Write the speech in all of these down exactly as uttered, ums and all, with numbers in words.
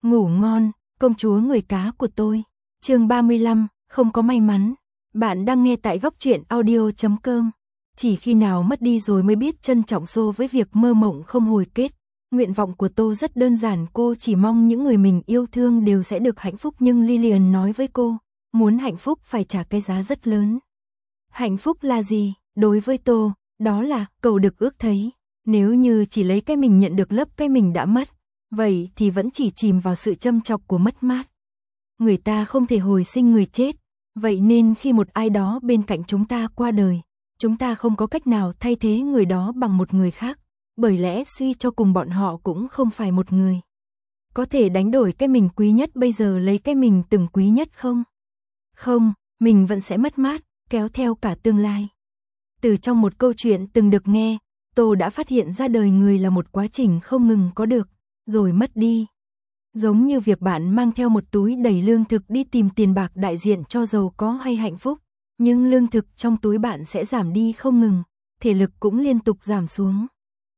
Ngủ ngon, công chúa người cá của tôi. Chương ba mươi lăm, không có may mắn. Bạn đang nghe tại góc truyện audio chấm com. Chỉ khi nào mất đi rồi mới biết trân trọng xô với việc mơ mộng không hồi kết. Nguyện vọng của Tô rất đơn giản, cô chỉ mong những người mình yêu thương đều sẽ được hạnh phúc, nhưng Lillian nói với cô, muốn hạnh phúc phải trả cái giá rất lớn. Hạnh phúc là gì? Đối với Tô, đó là cầu được ước thấy. Nếu như chỉ lấy cái mình nhận được lấp cái mình đã mất, vậy thì vẫn chỉ chìm vào sự châm chọc của mất mát. Người ta không thể hồi sinh người chết, vậy nên khi một ai đó bên cạnh chúng ta qua đời, chúng ta không có cách nào thay thế người đó bằng một người khác, bởi lẽ suy cho cùng bọn họ cũng không phải một người. Có thể đánh đổi cái mình quý nhất bây giờ lấy cái mình từng quý nhất không? Không, mình vẫn sẽ mất mát, kéo theo cả tương lai. Từ trong một câu chuyện từng được nghe, Tô đã phát hiện ra đời người là một quá trình không ngừng có được, rồi mất đi. Giống như việc bạn mang theo một túi đầy lương thực đi tìm tiền bạc đại diện cho giàu có hay hạnh phúc, nhưng lương thực trong túi bạn sẽ giảm đi không ngừng, thể lực cũng liên tục giảm xuống.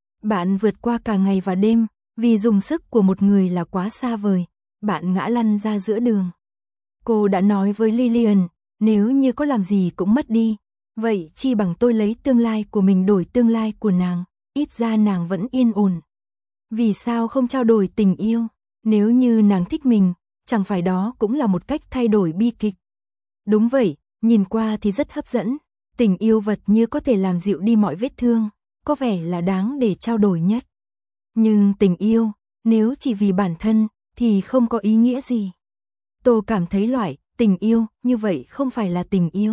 Bạn vượt qua cả ngày và đêm, vì dùng sức của một người là quá xa vời, bạn ngã lăn ra giữa đường. Cô đã nói với Lillian, nếu như có làm gì cũng mất đi, vậy chi bằng tôi lấy tương lai của mình đổi tương lai của nàng, ít ra nàng vẫn yên ổn. Vì sao không trao đổi tình yêu? Nếu như nàng thích mình, chẳng phải đó cũng là một cách thay đổi bi kịch. Đúng vậy, nhìn qua thì rất hấp dẫn, tình yêu vật như có thể làm dịu đi mọi vết thương, có vẻ là đáng để trao đổi nhất. Nhưng tình yêu, nếu chỉ vì bản thân, thì không có ý nghĩa gì. Tô cảm thấy loại tình yêu như vậy không phải là tình yêu.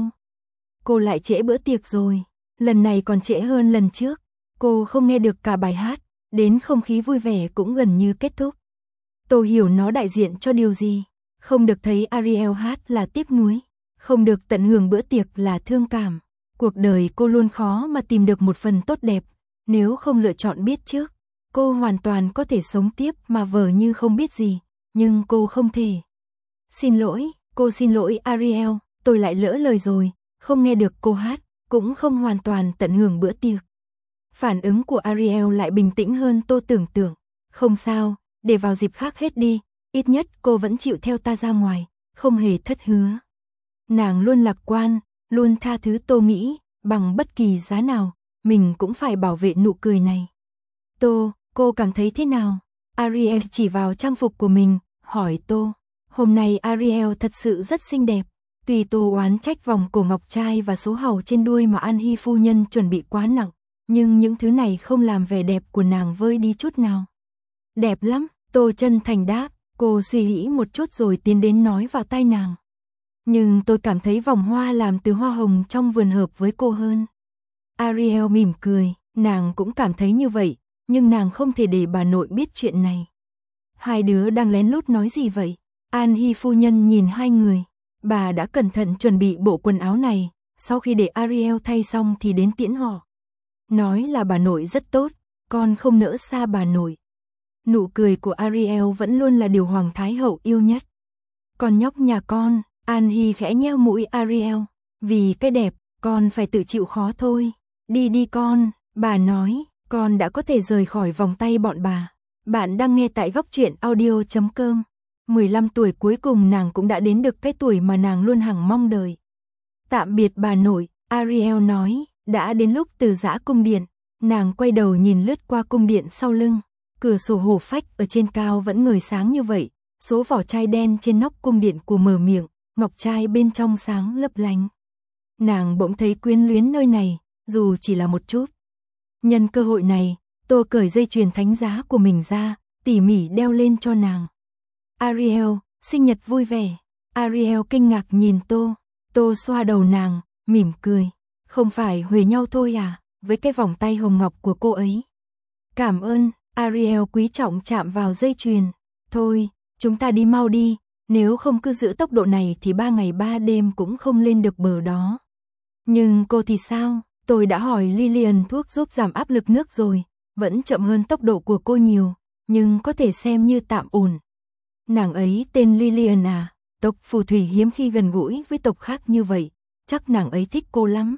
Cô lại trễ bữa tiệc rồi, lần này còn trễ hơn lần trước. Cô không nghe được cả bài hát, đến không khí vui vẻ cũng gần như kết thúc. Tô hiểu nó đại diện cho điều gì. Không được thấy Ariel hát là tiếc nuối, không được tận hưởng bữa tiệc là thương cảm. Cuộc đời cô luôn khó mà tìm được một phần tốt đẹp, nếu không lựa chọn biết trước. Cô hoàn toàn có thể sống tiếp mà vờ như không biết gì, nhưng cô không thể. Xin lỗi, cô xin lỗi Ariel, tôi lại lỡ lời rồi, không nghe được cô hát, cũng không hoàn toàn tận hưởng bữa tiệc. Phản ứng của Ariel lại bình tĩnh hơn Tô tưởng tượng. Không sao, để vào dịp khác hết đi, ít nhất cô vẫn chịu theo ta ra ngoài, không hề thất hứa. Nàng luôn lạc quan, luôn tha thứ. Tô nghĩ, bằng bất kỳ giá nào, mình cũng phải bảo vệ nụ cười này. Tô, cô cảm thấy thế nào? Ariel chỉ vào trang phục của mình, hỏi Tô. Hôm nay Ariel thật sự rất xinh đẹp. Tuy Tô oán trách vòng cổ ngọc trai và số hầu trên đuôi mà An Hy phu nhân chuẩn bị quá nặng, nhưng những thứ này không làm vẻ đẹp của nàng vơi đi chút nào. Đẹp lắm, Tô chân thành đáp. Cô suy nghĩ một chút rồi tiến đến nói vào tai nàng. Nhưng tôi cảm thấy vòng hoa làm từ hoa hồng trong vườn hợp với cô hơn. Ariel mỉm cười, nàng cũng cảm thấy như vậy, nhưng nàng không thể để bà nội biết chuyện này. Hai đứa đang lén lút nói gì vậy? An Hy phu nhân nhìn hai người. Bà đã cẩn thận chuẩn bị bộ quần áo này, sau khi để Ariel thay xong thì đến tiễn họ. Nói là bà nội rất tốt, con không nỡ xa bà nội. Nụ cười của Ariel vẫn luôn là điều Hoàng Thái Hậu yêu nhất. Con nhóc nhà con, An Hy khẽ nheo mũi Ariel. Vì cái đẹp, con phải tự chịu khó thôi. Đi đi con, bà nói, con đã có thể rời khỏi vòng tay bọn bà. Bạn đang nghe tại góc truyện audio chấm com. mười lăm tuổi cuối cùng nàng cũng đã đến được cái tuổi mà nàng luôn hằng mong đợi. Tạm biệt bà nội, Ariel nói, đã đến lúc từ giã cung điện. Nàng quay đầu nhìn lướt qua cung điện sau lưng. Cửa sổ hổ phách ở trên cao vẫn ngời sáng như vậy, số vỏ chai đen trên nóc cung điện của mở miệng, ngọc trai bên trong sáng lấp lánh. Nàng bỗng thấy quyến luyến nơi này, dù chỉ là một chút. Nhân cơ hội này, Tô cởi dây chuyền thánh giá của mình ra, tỉ mỉ đeo lên cho nàng. Ariel, sinh nhật vui vẻ. Ariel kinh ngạc nhìn Tô. Tô xoa đầu nàng, mỉm cười. Không phải huề nhau thôi à, với cái vòng tay hồng ngọc của cô ấy. Cảm ơn. Ariel quý trọng chạm vào dây chuyền. Thôi, chúng ta đi mau đi, nếu không cứ giữ tốc độ này thì ba ngày ba đêm cũng không lên được bờ đó. Nhưng cô thì sao? Tôi đã hỏi Lillian thuốc giúp giảm áp lực nước rồi, vẫn chậm hơn tốc độ của cô nhiều, nhưng có thể xem như tạm ổn. Nàng ấy tên Lillian à, tộc phù thủy hiếm khi gần gũi với tộc khác như vậy, chắc nàng ấy thích cô lắm.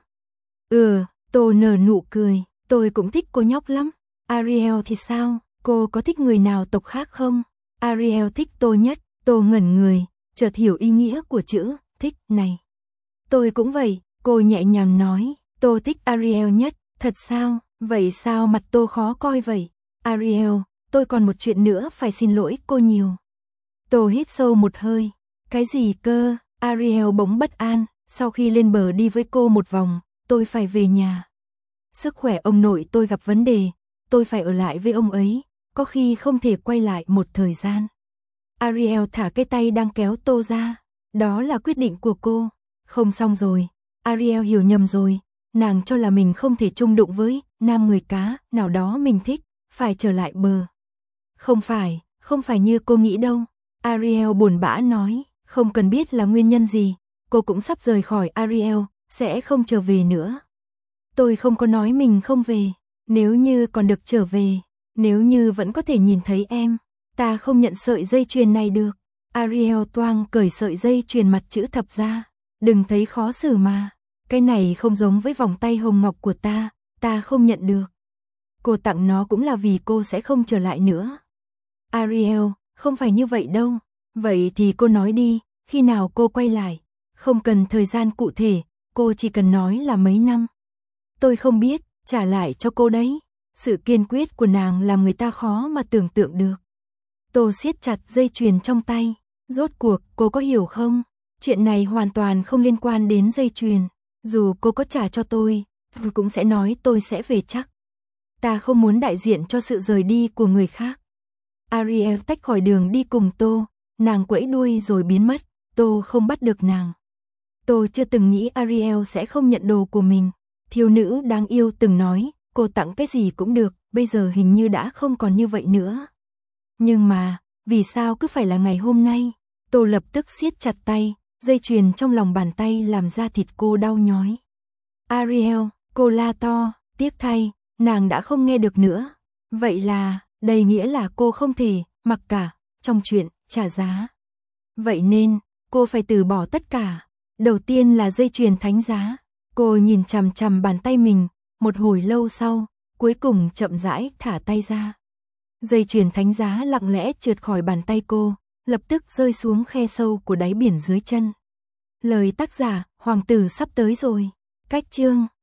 Ừ, Tô nở nụ cười, tôi cũng thích cô nhóc lắm. Ariel thì sao, cô có thích người nào tộc khác không? Ariel thích tôi nhất. Tô ngẩn người, chợt hiểu ý nghĩa của chữ thích này. Tôi cũng vậy, cô nhẹ nhàng nói. Tô thích Ariel nhất. Thật sao? Vậy sao mặt Tô khó coi vậy? Ariel, tôi còn một chuyện nữa phải xin lỗi cô nhiều. Tô hít sâu một hơi. Cái gì cơ? Ariel bỗng bất an. Sau khi lên bờ đi với cô một vòng, tôi phải về nhà. Sức khỏe ông nội tôi gặp vấn đề, tôi phải ở lại với ông ấy, có khi không thể quay lại một thời gian. Ariel thả cái tay đang kéo Tô ra. Đó là quyết định của cô. Không, xong rồi. Ariel hiểu nhầm rồi. Nàng cho là mình không thể chung đụng với nam người cá nào đó mình thích, phải trở lại bờ. Không phải, không phải như cô nghĩ đâu. Ariel buồn bã nói, không cần biết là nguyên nhân gì, cô cũng sắp rời khỏi Ariel, sẽ không trở về nữa. Tôi không có nói mình không về, nếu như còn được trở về, nếu như vẫn có thể nhìn thấy em, ta không nhận sợi dây chuyền này được. Ariel toang cởi sợi dây chuyền mặt chữ thập ra, đừng thấy khó xử mà, cái này không giống với vòng tay hồng ngọc của ta, ta không nhận được. Cô tặng nó cũng là vì cô sẽ không trở lại nữa. Ariel, không phải như vậy đâu. Vậy thì cô nói đi, khi nào cô quay lại? Không cần thời gian cụ thể, cô chỉ cần nói là mấy năm. Tôi không biết, trả lại cho cô đấy. Sự kiên quyết của nàng làm người ta khó mà tưởng tượng được. Tô siết chặt dây chuyền trong tay. Rốt cuộc, cô có hiểu không? Chuyện này hoàn toàn không liên quan đến dây chuyền. Dù cô có trả cho tôi, tôi cũng sẽ nói tôi sẽ về chắc. Ta không muốn đại diện cho sự rời đi của người khác. Ariel tách khỏi đường đi cùng Tô, nàng quẫy đuôi rồi biến mất, Tô không bắt được nàng. Tô chưa từng nghĩ Ariel sẽ không nhận đồ của mình. Thiếu nữ đáng yêu từng nói, cô tặng cái gì cũng được, bây giờ hình như đã không còn như vậy nữa. Nhưng mà, vì sao cứ phải là ngày hôm nay? Tô lập tức siết chặt tay, dây chuyền trong lòng bàn tay làm da thịt cô đau nhói. Ariel, cô la to, tiếc thay, nàng đã không nghe được nữa. Vậy là, đây nghĩa là cô không thể, mặc cả, trong chuyện, trả giá. Vậy nên, cô phải từ bỏ tất cả. Đầu tiên là dây chuyền thánh giá. Cô nhìn chằm chằm bàn tay mình, một hồi lâu sau, cuối cùng chậm rãi thả tay ra. Dây chuyền thánh giá lặng lẽ trượt khỏi bàn tay cô, lập tức rơi xuống khe sâu của đáy biển dưới chân. Lời tác giả, Hoàng tử sắp tới rồi. Cách chương